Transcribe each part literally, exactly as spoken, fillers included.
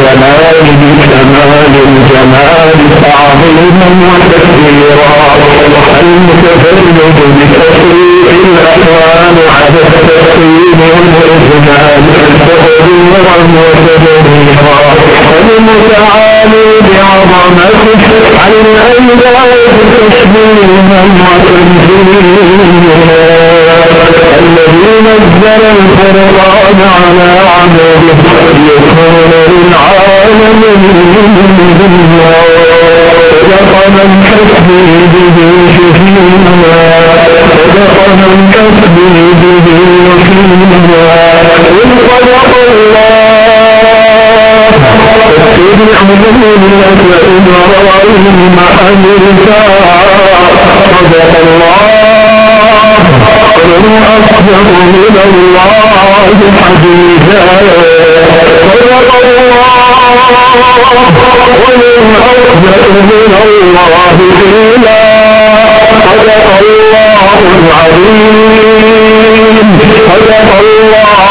الجمال بكمال الجمال تعظيما وتكبيرا المتفرد بتفريق الأكوان على التسليم والإجمال تقديرا وتدبيرا المتعالي بعظمته عن الأنداد تشبيها وتنزيلا الذي نزل الفرقان على عبده يكون للعالمين بالله صدق من حسبي به شهيدا صدق من حسبي به وكيلا إن صدق الله اتبع ملة إبراهيم حنيفا صدق الله ومن أصدق من الله حديثا صدق الله ومن أصدق من الله قيلا صدق الله العظيم صدق الله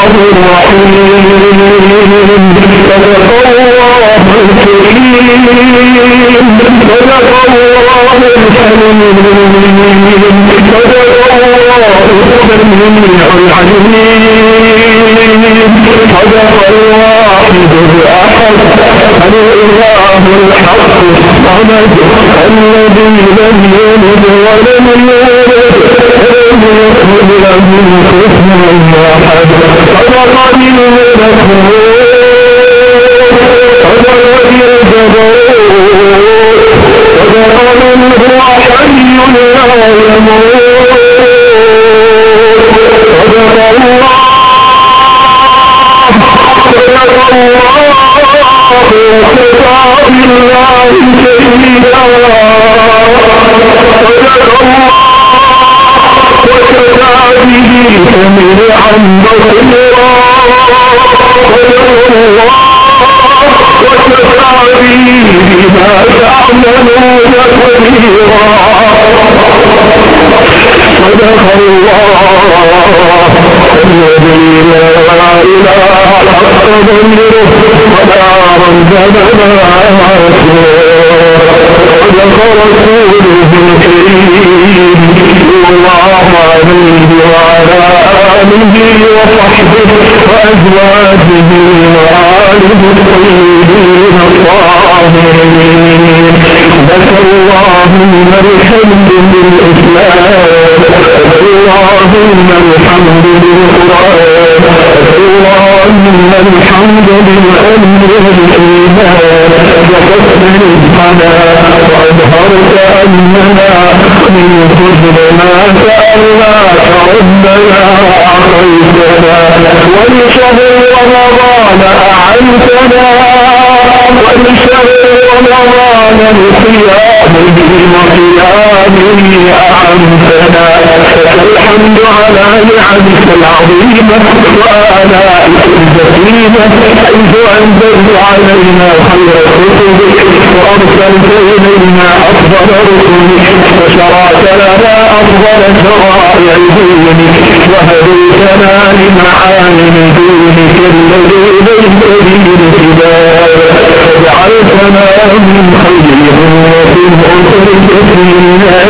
الرحيم صدق الله الكريم صدق الله الحليم صدق الله السميع العليم صدق الواحد الأحد الإله الحق الصمد الذي لم يلد ولم يولد ولم يكن له كفوا أحد صدق الملك صدق الجبروت صدق من هو حي لا يموت صدق الله صدق الله وكفى بالله شهيدا صدق الله وكفى به سميعا بصيرا صدق الله وكفى به بما تعملون خبيرا صدق الله الذي لا إله حق ضميره ولا رد بناته صدق رسوله الكريم الله عليه وعلى آله وصحبه وأزواجه وآله الطيبين الطاهرين لك اللهم الحمد بالإسلام اللهم الحمد بالقرآن اللهم الحمد بالأمر والإيمان وحسن رزقنا وأظهرت أننا من كل ما سألناك ربنا أعطيتنا ولشهر رمضان أعنتنا ولشهر رمضان بصيامه وقيامه أعنتنا الحمد على نعمك العظيمة وآلائك الجسيمة حيث أنزلت علينا خير كتبك وأرسلت إلينا أفضل رسلك وشرعت لنا أفضل شرائع دينك وهديتنا لمعالم دينك الذي ليس به الهداية وجعلتنا من خير أمة أخرجت للناس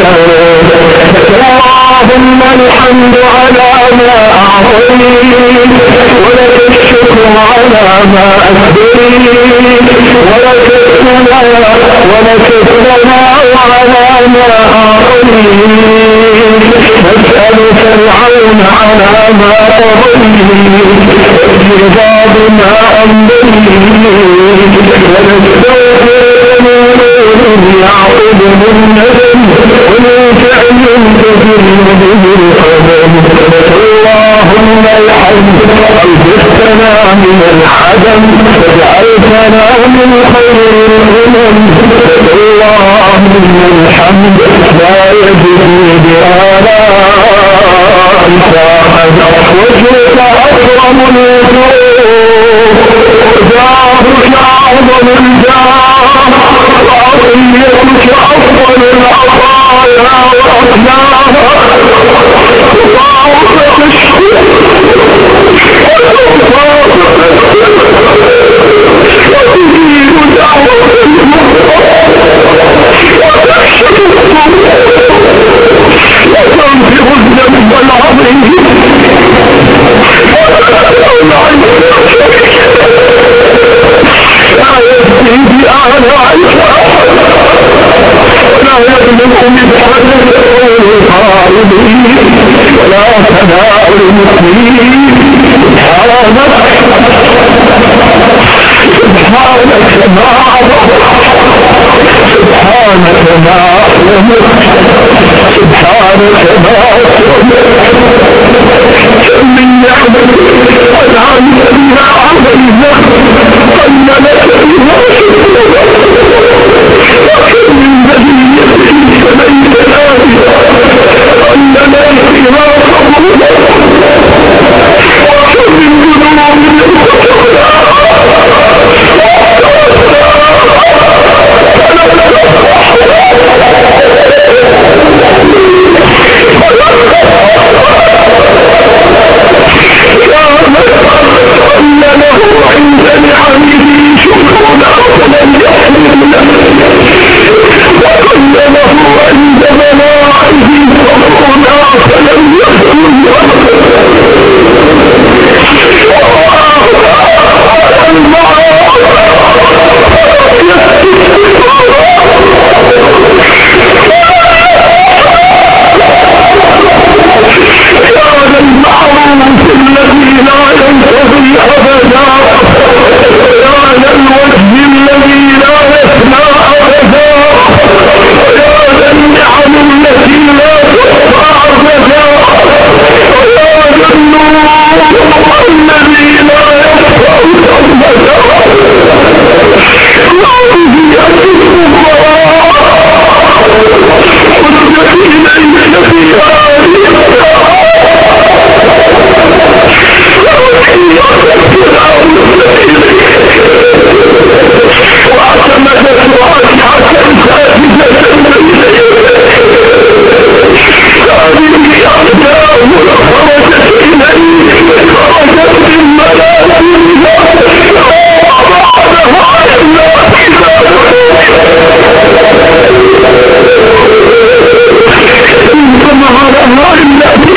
اللهم الحمد على ما أعطيت ولك الشكر على ما أسديت ولك الثناء ولك الثناء على ما أعطيت نسألك العون على ما قضيت والرضا بما أمضيت ونستغفر من يعقب من ندم ومن فعل تزل به القدم اللهم الحمد أوجدتنا من العدم وجعلتنا من خير الأمم اللهم الحمد لا يجري بآلائك أحد وجهك أكرم الوجوه جاهك أعظم الجاه وعطيتك أفضل العطايا وأغناها وضعفك الشكر وتوفاقك ولا يبلغ مثقال الخالدين ولا تداء المسلمين. سبحانك سبحانك ما سبحانك ما سبحانك ما من نعمة أنعمت بها علينا أن لك بها وكم من بلية سميت آلهة أن لك بها قبولا وكم من ذنوب أن له عند نعمه شكرنا فلن يحملنا وأن له عند بلاءه صبرنا فلن يحملنا هذا المعروف الذي لا ينتهي أبدا، هذا الوجه الذي لا يفنى أبدا، هذا النعم التي لا تحصى أبدا، هذا النور الذي لا يخفى أبدا. هذه أجل الله والذين إليك في هذه واعتمدت راجعة ساجدة هذه أقدام خرجت إليه خرجت من ملائكة وبعدها إلا إنما لها إلا في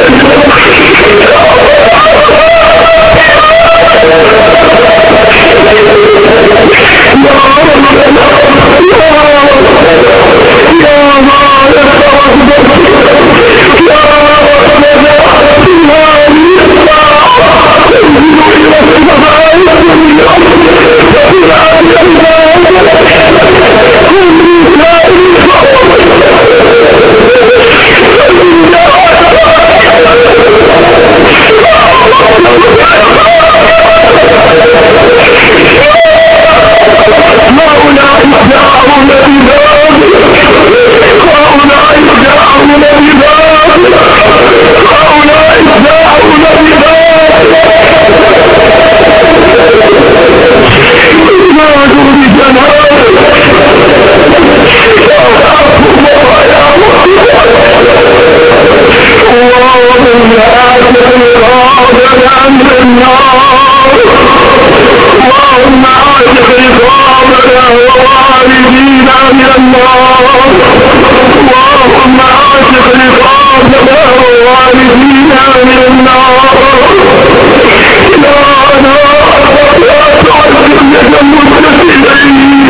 اللهم عاتق رقابنا ووالدينا من النار، اللهم عاتق رقابنا ووالدينا من النار. إلهنا لا تعذب يد المتسلين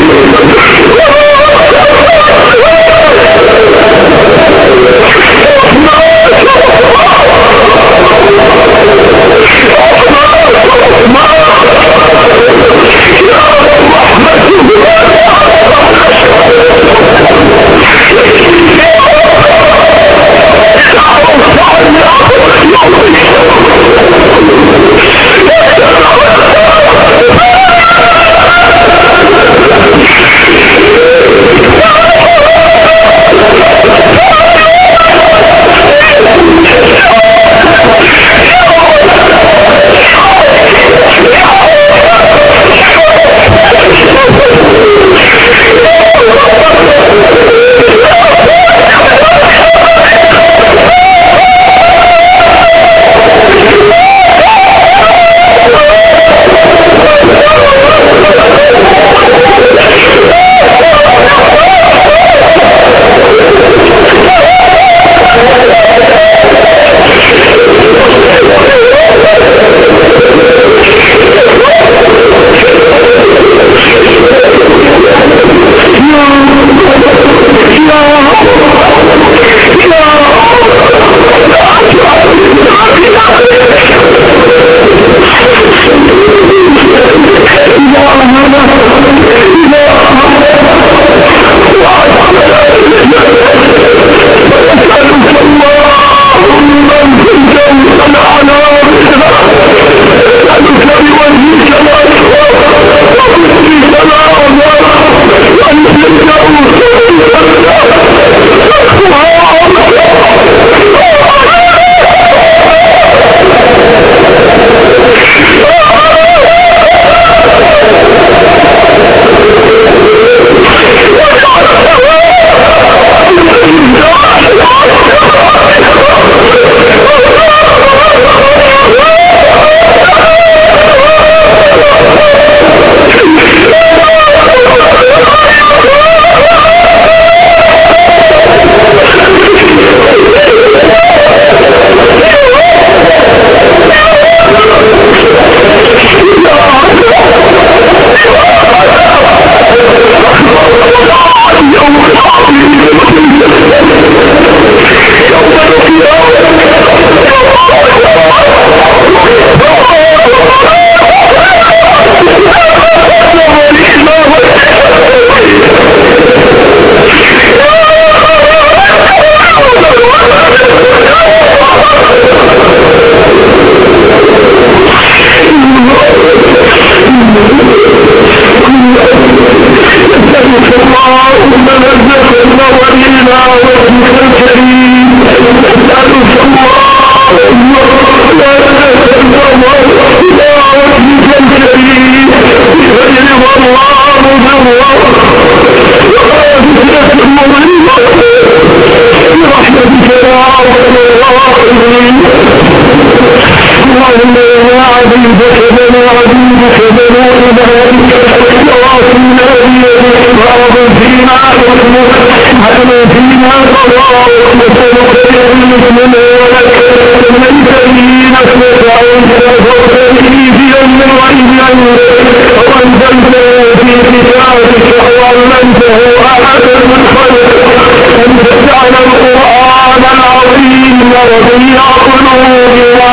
بنو عبيدك بنو عبادك وعافنا بيدك واغفر فينا حكمك عدل فينا قضاءك وسلك علمك ولك من تأمين أسلك عنك وفرحي في أمن الغيب عنك وأنزلته في كتابك وعلمته أحدا من خلقك أن تجعل القرآن العظيم ربيع قلوبنا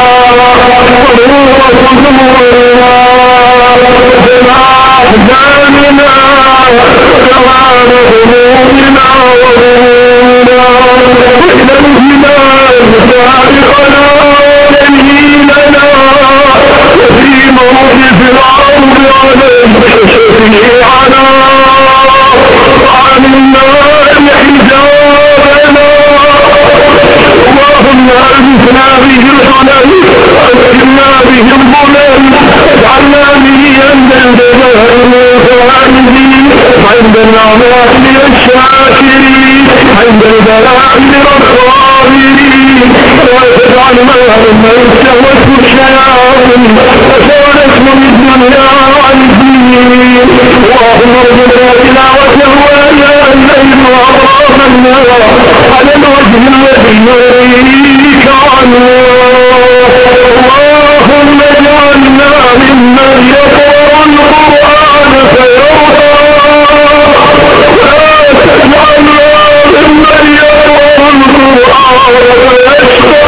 ونور صدورنا وجلاء أحزاننا وثواب همومنا وغمومنا وإلى الجنان سابقنا وليلنا وفي موقف العرض عليك شفيعنا وعن النار حجابنا اللهم ألفنا به الحلال وأسكننا به الظلال واجعلنا به عند الجزاء الفائزين عند النعماء الشاكرين عند البلاء الصابرين ولا تجعل ما استهوته الشياطين وشغلته الدنيا عن الدين اللهم ارزقنا تلاوته وآناء الليل وأطراف النهار على الوجه الذي يريك عنه اللهم اجعلنا ممن يقرأ القرآن فيرضى ولا تجعلنا ممن يقرأ القرآن فيشقى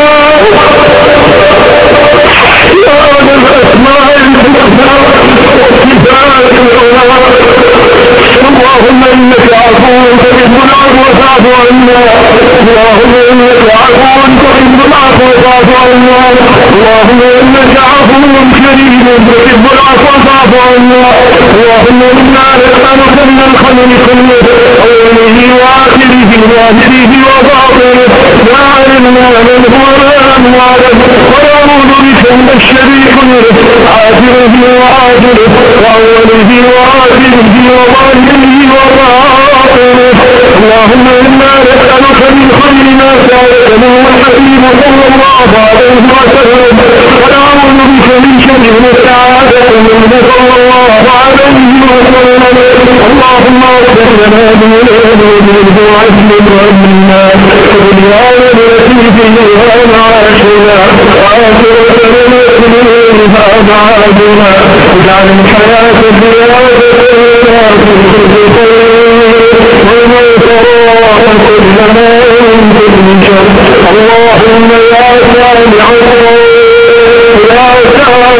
يا ذا الأسماء الحسنى والصفات العلى اللهم إنك عفو تحب العفو فاعف عنا اللهم إنك عفو تحب العفو فاعف عنا اللهم إنك عفو كريم تحب العفو فاعف عنا اللهم إنا نسألك من الخير كله أوله وآخره ظاهره وباطنه ما علمنا منه ولا نعلم ونعوذ بك من الشر كله عاجله وعاجله وأوله وآخره وظاهره وباطنه اللهم إنا نسألك من خير ما سألك منه الحبيب صلى الله عليه وسلم ونعوذ بك من شر ما استعاذك منه صلى الله عليه وسلم اللهم اغفر لنا ذنوبنا وعزم وأمنا ودنيانا التي فيها معاشنا وآخرة نسلمها بعدنا واجعل الحياة زيادة لنا في كل خير والموت راحة لنا من كل شر اللهم يا سامع يا سامع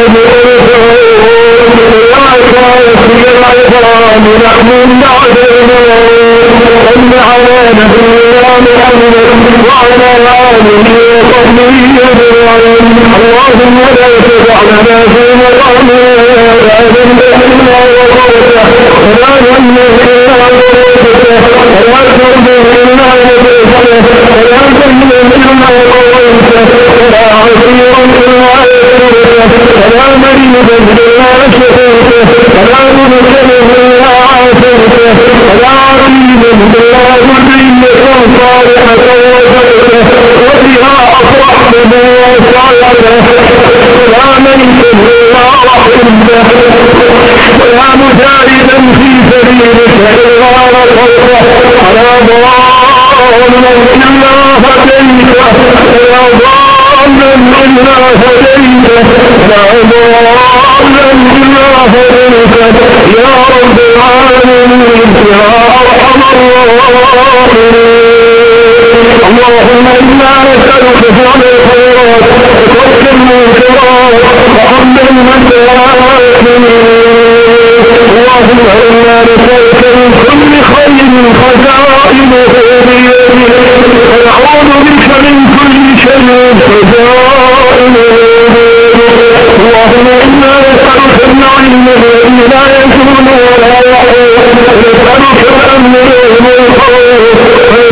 كافي العظام نحن نعلم أن على نبينا محمد وعلى آله وصحبه أجمعين اللهم لا تدع لنا في مقامنا لا ذنبنا وغفرته ولا ذنبنا وغفرته ولا ذنبنا وغفرته ولا ذنبنا وغفرته ولا عسيرا إلا يسرته ولا مريضا إلا شفيته ولا مبتلا إلا عافيته ولا عريضا إلا ذرية صالحة وزكته وبها أفرحنا وسعدته ولا ميتا إلا رحمته ولا مجاهدا في سبيلك إلا نصرته ولا ضالا إلا هديته ولا ضالا إلا هديته ولا ضالا إلا هديته يا رب العالمين يا أرحم الراحمين اللهم إنا نسألك فعل الخيرات وترك المنكرات وحمد المساكين اللهم إنا نسألك من كل خير خزائنه بيدك ونعوذ بك من كل شر خزائنه بيدك اللهم إنا نسألك العلم الذي لا يزول ولا يحول ونسألك الأمن من الخوف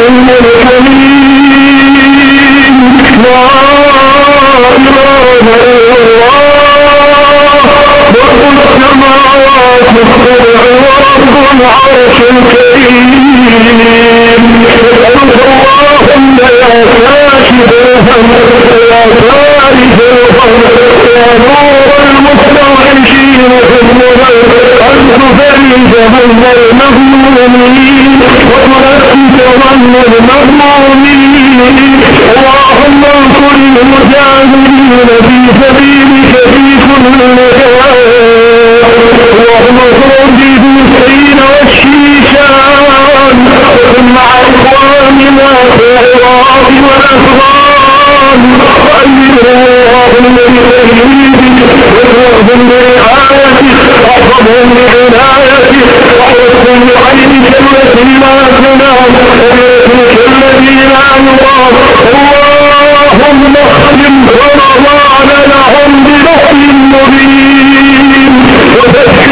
المرسلين لا إله إلا الله رب السماوات السبع ورب العرش الكريم نسألك اللهم يا كاشف الهم يا فارج الهم يا نور المستوحشين في الظلم أن تفرج هم المهمومين وتنفس هم المهمومين اللهم انصر المجاهدين في سبيلك في كل مكان اللهم فرج الحسين والشيشان مع إخواننا في العراق والأفغان وأيدهم بتأييدك وارزقهم برعايتك واحفظهم بعنايتك واحفظهم بعينك التي لا تنام وبيدك الذي لا يرام اللهم اختم رمضان لهم بنصر مبين وفتح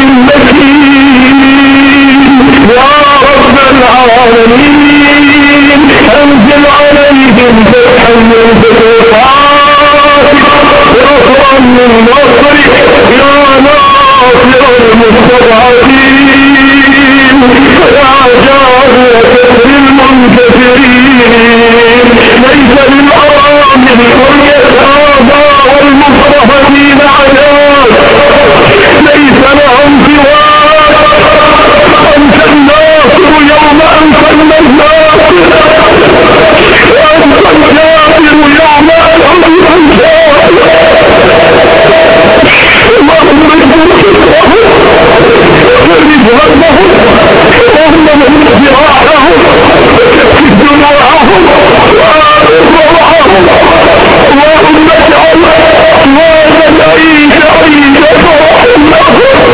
مكين يا رب العالمين انزل عليهم فتحا من فتوحاتك ونصرا من نصرك يا ناصر المستضعفين يا جارية للمنكسرين ليس للأرامل واليتامى والمكرهين عذاب ليس لهم سواك أنت الناصر يوم أنت الناصر وأنت الجابر يوم أنت الجابر اللهم اجبر كفرهم وفرج همهم اللهم من ذراعهم وكفر دموعهم وآمن روعهم اللهم اجعل أصوات العيد عيد فرح لهم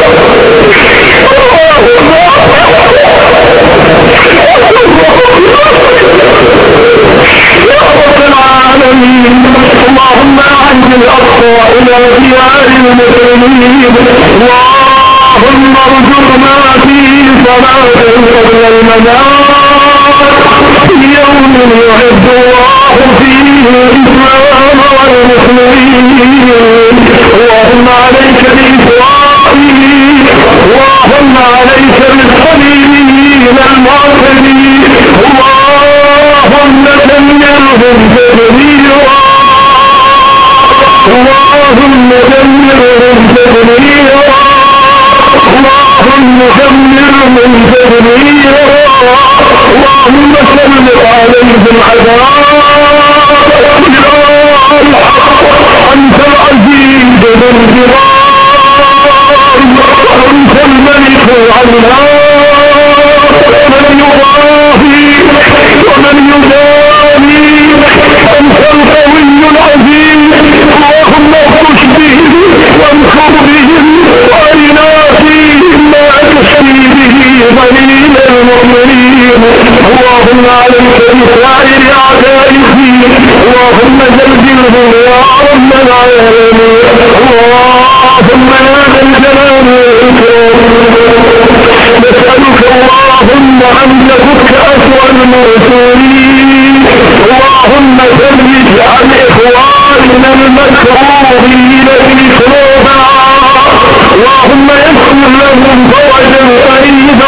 يا رب العالمين اللهم أعد الأقصى إلى ديار المسلمين اللهم ارزقنا فيه صلاة قبل المنام يوم يعد الله فيه الإسلام والمسلمين اللهم عليك بإسرائيل اللهم عليك بالخليلين المعتدين اللهم دمرهم تدميرا اللهم دمرهم تدميرا اللهم دمرهم تدميرا اللهم سلط عليهم عذابا أنت العزيز ذو الجلال أنت الملك العلام من يضاهي ومن يداني أنت القوي العزيز اللهم اخرج بهم وانصر بهم وارنا فيهم ما تشفي به ضليل المؤمنين اللهم عليك بسائر اعداء الدين اللهم زلزلهم يا رب العالمين اللهم يا ذا الجلال والاكرام نسألك اللهم أن تفك أسوأ المرسلين اللهم فرج عن إخواننا المكروهين في كروبا اللهم يسر لهم فرجا قريبا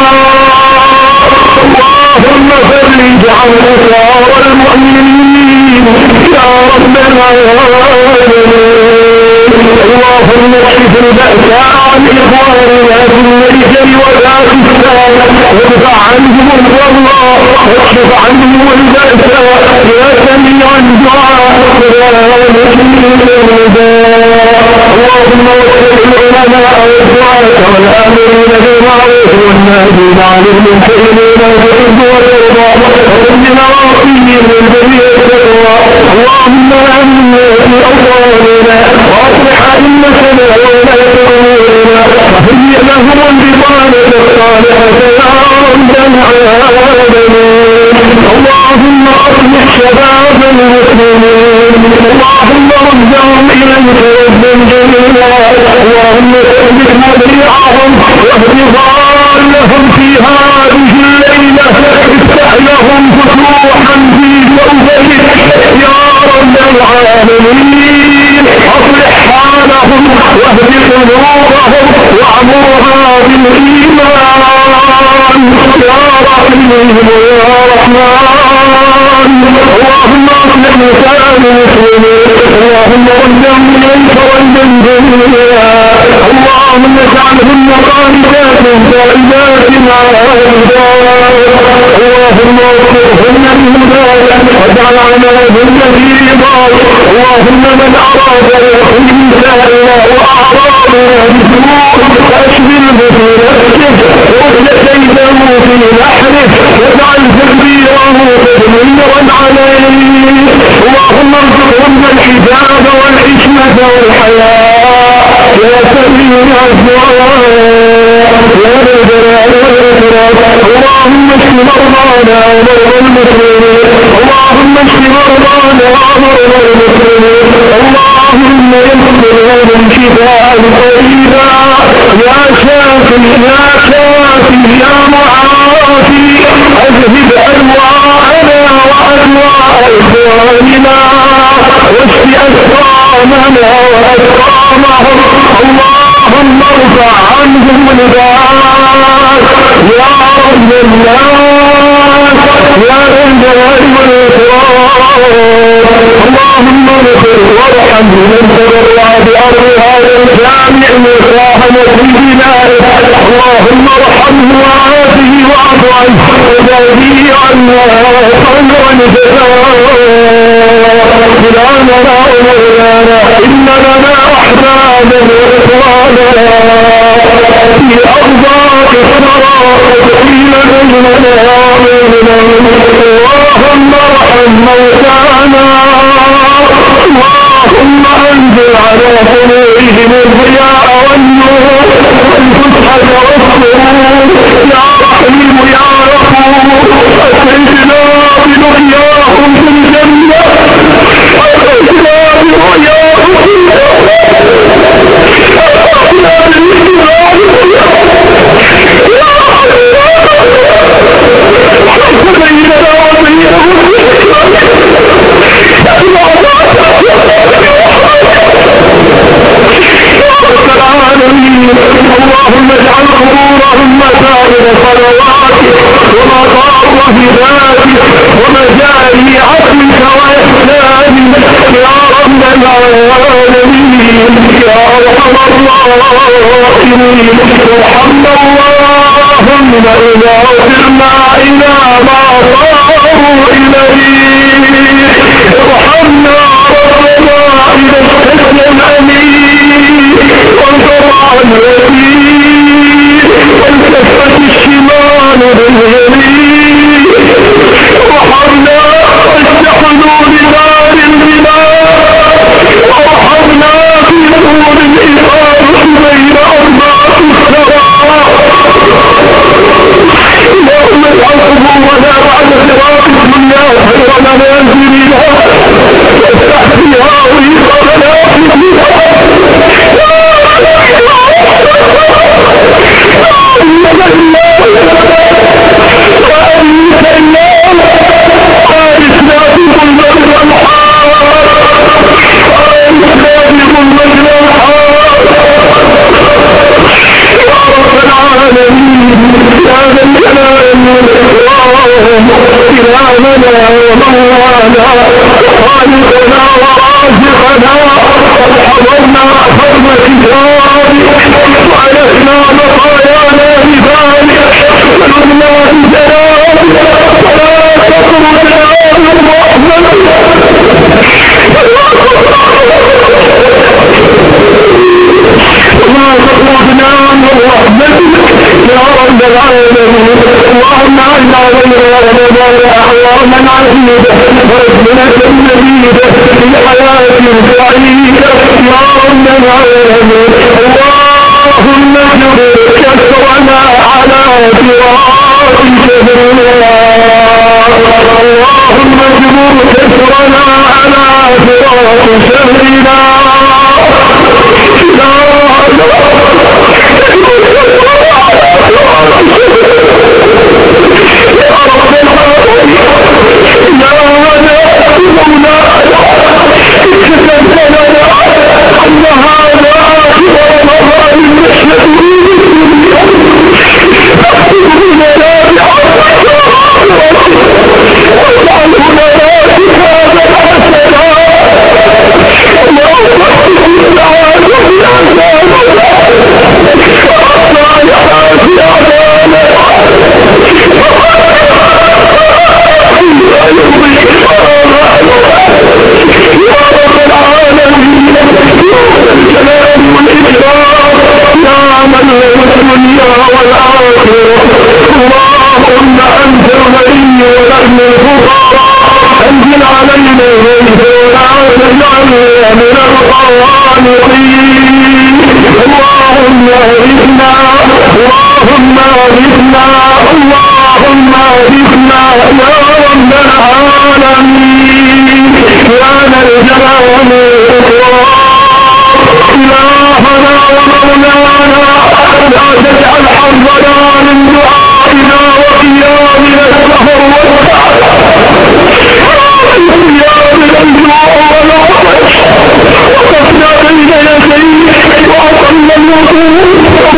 اللهم فرج عن أسوار المؤمنين يا رب العالمين اللهم اكشف البأساء عن إخواننا في المرجل والآفسان وادفع عنهم الضراء واكشف عنهم البأساء يا سميع الدعاء يا مجيب النداء اللهم وفق العلماء والدعاة والآمرين بالمعروف والناهين عن المنكرين والبغي والرضا وقنا وقيهم من جميع الشقوى اللهم آمنا في أوطاننا وأصلح أئمتنا وولاة أمورنا وهيئ لهم البطانة الصالحة يا رب العالمين اللهم أصلح شباب المسلمين اللهم ردهم إليك ردا جميلا اللهم ثبت مضيعهم واهد ضالهم في هذه الليلة افتح لهم فتوحا يا رحمن اللهم اصلح نساء المسلمين اللهم ردهم اليك ردا جميلا اللهم اجعلهن قانتات تائبات عابدات اللهم اغفرهن لهداك واجعل عملهن في رضاك اللهم من اراد يخرج نسائنا واعراضنا بسوء فاشغله في نفسه وارد كيده في نحره واجعل تدبيره تدميرا عليه اللهم ارزقهن الحجاب والحكمه والحياء يا سميع الدعاء يا ذا الجلال والاكرام اللهم اشف مرضانا ومرضى المسلمين اللهم اشف مرضانا ومرضى المسلمين اللهم يسر لهم شفاء قريبا يا شافي يا شافي يا معافي اذهب انواعنا وانواع اخواننا واشف اسقامنا واسقامهم اللهم ارفع عنهم الباس يا رب الناس يا ذا الجلال والاكرام اللهم اغفر وارحم من تبرع بارض هذا الجامع مصاح نسيبنا اللهم ارحمه وعافه واعف عنه وجازه عنا خيرا جزاء سلامنا ومولانا ان لنا احبابا واخوانا في ارضاك الصراط قيل بيننا وبينهم اللهم ارحم موتانا اللهم انزل على قلوبهم الضياء والنور والفتحة والسرور يا رحيم يا غفور اسعدنا برؤياهم في الجنة اسعدنا برؤياهم في الجنة اسعدنا برؤياهم في اللهم اجعل قبورهم مساجد صلواتك ومقام هدايتك ومجاري عفوك واحسانك يا رب العالمين يا ارحم الراحمين ارحمنا اللهم اذا صرنا الى ما صاروا اليه ارحمنا ربنا اذا اشتد الامين وانصر عن اليمين والتفت الشمال باليمين ارحمنا وافتح حدود نار البلاد وارحمنا في نور الإفاضة بين أربعة السماء اللهم اجعل قبورنا بعد صراط الدنيا خير منازلنا وافتح فيها رزق منازلنا إنك الله وأنت الله وارثنا في ظلمة الأنحار وارثنا في ظلمة الأنحار يا رب العالمين يا ذا الجلال والإكرام إلهنا ومولانا خالقنا ورازقنا قد حضرنا فرض كتابك وعلينا مطايانا بذلك ونرنا بجلالك ولا تخرجنا من رحمتك وما تخرجنا من رحمتك يا رب العالمين اللهم اجعلنا غير رمضان اعواما عزيزه وازمنه مديده في حياه سعيده يا رب العالمين اللهم اجبر كسرنا على صراطك اللهم اجبر كسرنا على صراط شهرنا أن هذا القانطين اللهم اغثنا اللهم اغثنا اللهم اغثنا يا رب العالمين يا ذا الجلال إلهنا ومولانا لا تجعل حظنا من دعائنا وقيامنا السهر والسعد وقيامنا الجوع والعطش وقفنا بين يديك وأصلنا الوضوء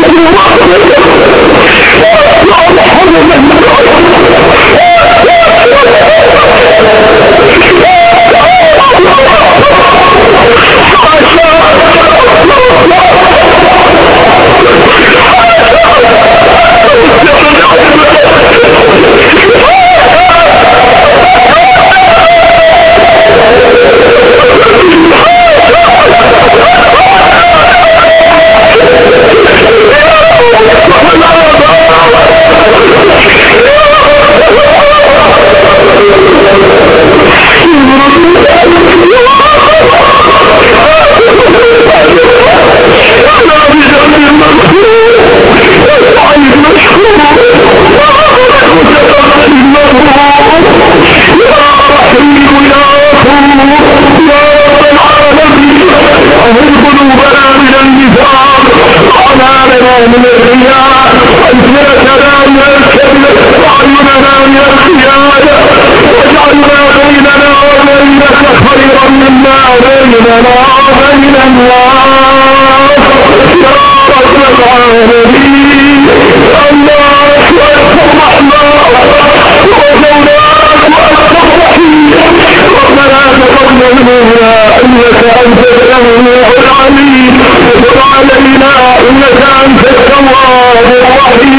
من الرياء ألسنتنا من الكذب وأعيننا من الخيانة واجعلنا بيننا وبينك خيرا مما بيننا وبين الناس يا رب العالمين الله أكبر الرحمن ومولاك وأنت الرحيم ربنا تقبل منا إنك أنت السميع العليم وتب علينا إنك أنت التواب الرحيم